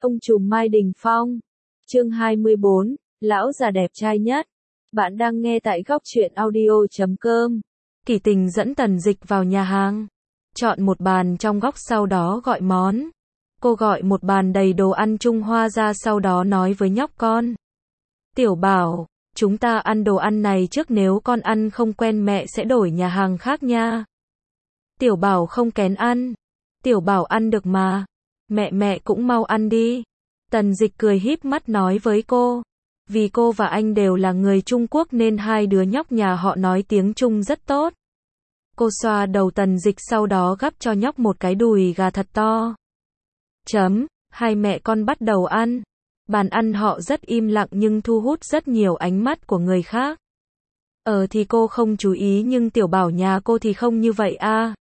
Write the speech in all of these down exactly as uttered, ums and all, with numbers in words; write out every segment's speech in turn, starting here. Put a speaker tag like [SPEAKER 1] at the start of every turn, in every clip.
[SPEAKER 1] Ông trùm Mai Đình Phong. Chương hai mươi bốn, lão già đẹp trai nhất. Bạn đang nghe tại góc truyện audio chấm com.
[SPEAKER 2] Kỷ Tình dẫn Tần Dịch vào nhà hàng, chọn một bàn trong góc sau đó gọi món. Cô gọi một bàn đầy đồ ăn Trung Hoa ra sau đó nói với nhóc con. Tiểu Bảo, chúng ta ăn đồ ăn này trước, nếu con ăn không quen mẹ sẽ đổi nhà hàng khác nha. Tiểu Bảo không kén ăn. Tiểu Bảo ăn được mà. Mẹ mẹ cũng mau ăn đi. Tần Dịch cười híp mắt nói với cô. Vì cô và anh đều là người Trung Quốc nên hai đứa nhóc nhà họ nói tiếng Trung rất tốt. Cô xoa đầu Tần Dịch sau đó gắp cho nhóc một cái đùi gà thật to. Chấm, hai mẹ con bắt đầu ăn. Bàn ăn họ rất im lặng nhưng thu hút rất nhiều ánh mắt của người khác. Ờ thì cô không chú ý nhưng Tiểu Bảo nhà cô thì không như vậy à.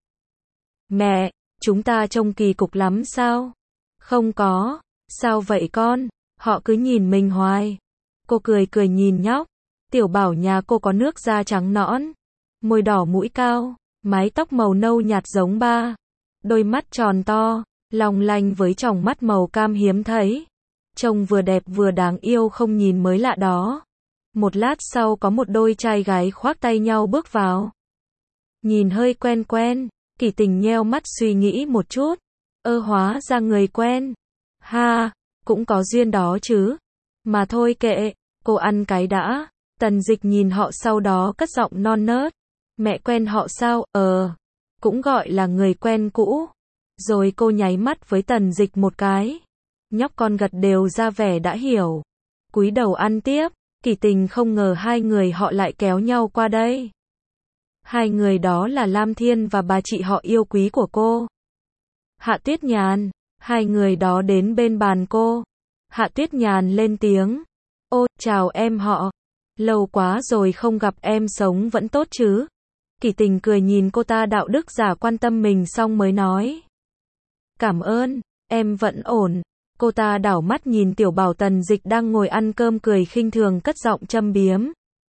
[SPEAKER 2] Mẹ, chúng ta trông kỳ cục lắm sao? Không có. Sao vậy con? Họ cứ nhìn mình hoài. Cô cười cười nhìn nhóc. Tiểu Bảo nhà cô có nước da trắng nõn, môi đỏ mũi cao, mái tóc màu nâu nhạt giống ba. Đôi mắt tròn to, long lanh với tròng mắt màu cam hiếm thấy. Trông vừa đẹp vừa đáng yêu không nhìn mới lạ đó. Một lát sau có một đôi trai gái khoác tay nhau bước vào. Nhìn hơi quen quen, Kỷ Tình nheo mắt suy nghĩ một chút. Ơ hóa ra người quen. Ha, cũng có duyên đó chứ. Mà thôi kệ, cô ăn cái đã. Tần Dịch nhìn họ sau đó cất giọng non nớt. Mẹ quen họ sao? Ờ, cũng gọi là người quen cũ. Rồi cô nháy mắt với Tần Dịch một cái. Nhóc con gật đều ra vẻ đã hiểu. Cúi đầu ăn tiếp. Kỷ Tình không ngờ hai người họ lại kéo nhau qua đây. Hai người đó là Lam Thiên và bà chị họ yêu quý của cô, Hạ Tuyết Nhàn. Hai người đó đến bên bàn cô. Hạ Tuyết Nhàn lên tiếng. Ô, chào em họ. Lâu quá rồi không gặp, em sống vẫn tốt chứ? Kỷ Tình cười nhìn cô ta đạo đức giả quan tâm mình xong mới nói. Cảm ơn, em vẫn ổn. Cô ta đảo mắt nhìn Tiểu Bảo Tần Dịch đang ngồi ăn cơm cười khinh thường cất giọng châm biếm.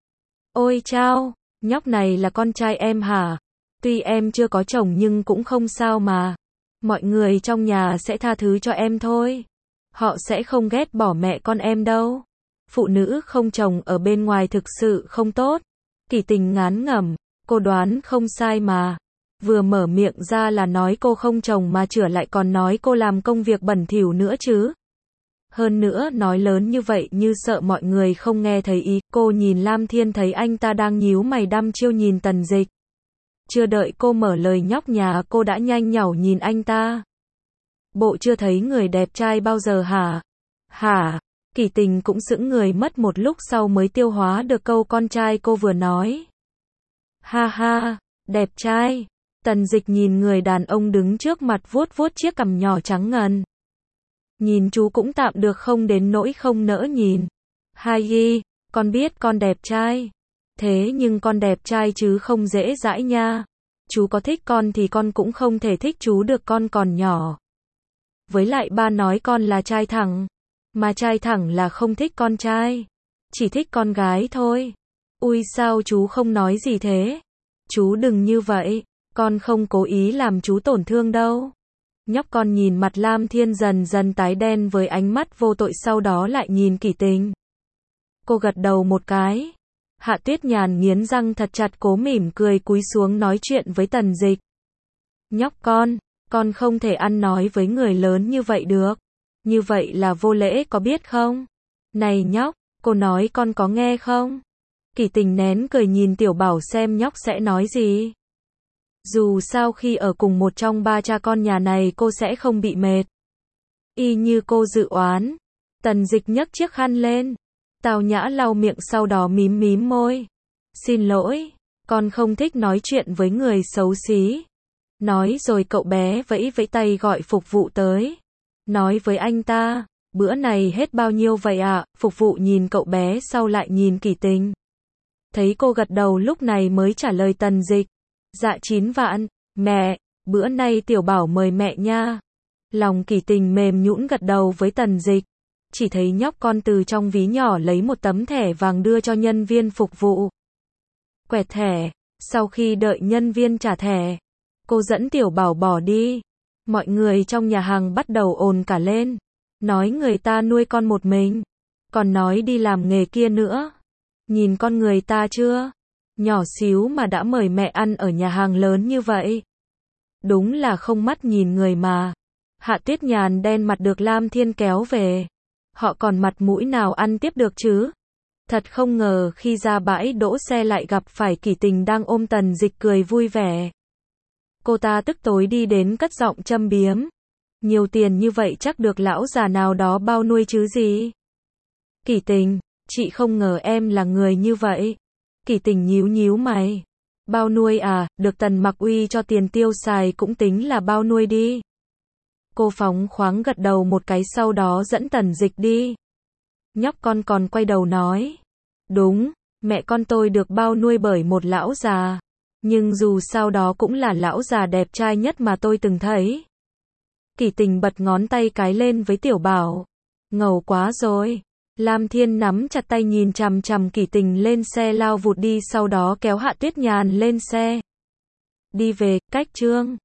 [SPEAKER 2] Ôi chao, nhóc này là con trai em hả? Tuy em chưa có chồng nhưng cũng không sao mà. Mọi người trong nhà sẽ tha thứ cho em thôi. Họ sẽ không ghét bỏ mẹ con em đâu. Phụ nữ không chồng ở bên ngoài thực sự không tốt. Kỷ Tình ngán ngẩm, cô đoán không sai mà. Vừa mở miệng ra là nói cô không chồng mà chửa lại còn nói cô làm công việc bẩn thỉu nữa chứ. Hơn nữa nói lớn như vậy như sợ mọi người không nghe thấy ý. Cô nhìn Lam Thiên thấy anh ta đang nhíu mày đăm chiêu nhìn Tần Dịch. Chưa đợi cô mở lời nhóc nhà cô đã nhanh nhảu nhìn anh ta. Bộ chưa thấy người đẹp trai bao giờ hả? Hả? Kỷ Tình cũng sững người mất một lúc sau mới tiêu hóa được câu con trai cô vừa nói. Ha ha, đẹp trai. Tần Dịch nhìn người đàn ông đứng trước mặt vuốt vuốt chiếc cằm nhỏ trắng ngần. Nhìn chú cũng tạm được không đến nỗi không nỡ nhìn. Hai y, con biết con đẹp trai. Thế nhưng con đẹp trai chứ không dễ dãi nha. Chú có thích con thì con cũng không thể thích chú được, con còn nhỏ. Với lại ba nói con là trai thẳng. Mà trai thẳng là không thích con trai. Chỉ thích con gái thôi. Ui sao chú không nói gì thế? Chú đừng như vậy. Con không cố ý làm chú tổn thương đâu. Nhóc con nhìn mặt Lam Thiên dần dần tái đen với ánh mắt vô tội sau đó lại nhìn Kỷ Tình. Cô gật đầu một cái. Hạ Tuyết Nhàn nghiến răng thật chặt cố mỉm cười cúi xuống nói chuyện với Tần Dịch. Nhóc con, con không thể ăn nói với người lớn như vậy được. Như vậy là vô lễ có biết không? Này nhóc, cô nói con có nghe không? Kỷ Tình nén cười nhìn Tiểu Bảo xem nhóc sẽ nói gì. Dù sao khi ở cùng một trong ba cha con nhà này cô sẽ không bị mệt. Y như cô dự oán. Tần Dịch nhấc chiếc khăn lên. Tào nhã lau miệng sau đó mím mím môi. Xin lỗi, con không thích nói chuyện với người xấu xí. Nói rồi cậu bé vẫy vẫy tay gọi phục vụ tới. Nói với anh ta, bữa này hết bao nhiêu vậy ạ? À? Phục vụ nhìn cậu bé sau lại nhìn Kỷ Tình. Thấy cô gật đầu lúc này mới trả lời Tần Dịch. Dạ chín vạn, mẹ, bữa nay Tiểu Bảo mời mẹ nha. Lòng Kỷ Tình mềm nhũn gật đầu với Tần Dịch. Chỉ thấy nhóc con từ trong ví nhỏ lấy một tấm thẻ vàng đưa cho nhân viên phục vụ. Quẹt thẻ, sau khi đợi nhân viên trả thẻ, cô dẫn Tiểu Bảo bỏ đi. Mọi người trong nhà hàng bắt đầu ồn cả lên. Nói người ta nuôi con một mình, còn nói đi làm nghề kia nữa. Nhìn con người ta chưa? Nhỏ xíu mà đã mời mẹ ăn ở nhà hàng lớn như vậy. Đúng là không mắt nhìn người mà. Hạ Tuyết Nhàn đen mặt được Lam Thiên kéo về. Họ còn mặt mũi nào ăn tiếp được chứ? Thật không ngờ khi ra bãi đỗ xe lại gặp phải Kỷ Tình đang ôm Tần Dịch cười vui vẻ. Cô ta tức tối đi đến cất giọng châm biếm. Nhiều tiền như vậy chắc được lão già nào đó bao nuôi chứ gì? Kỷ Tình, chị không ngờ em là người như vậy. Kỷ Tình nhíu nhíu mày. Bao nuôi à, được Tần Mặc Uy cho tiền tiêu xài cũng tính là bao nuôi đi. Cô phóng khoáng gật đầu một cái sau đó dẫn Tần Dịch đi. Nhóc con còn quay đầu nói. Đúng, mẹ con tôi được bao nuôi bởi một lão già. Nhưng dù sao đó cũng là lão già đẹp trai nhất mà tôi từng thấy. Kỷ Tình bật ngón tay cái lên với Tiểu Bảo. Ngầu quá rồi. Lam Thiên nắm chặt tay nhìn chằm chằm Kỷ Tình lên xe lao vụt đi sau đó kéo Hạ Tuyết Nhàn lên xe. Đi về, cách Trương.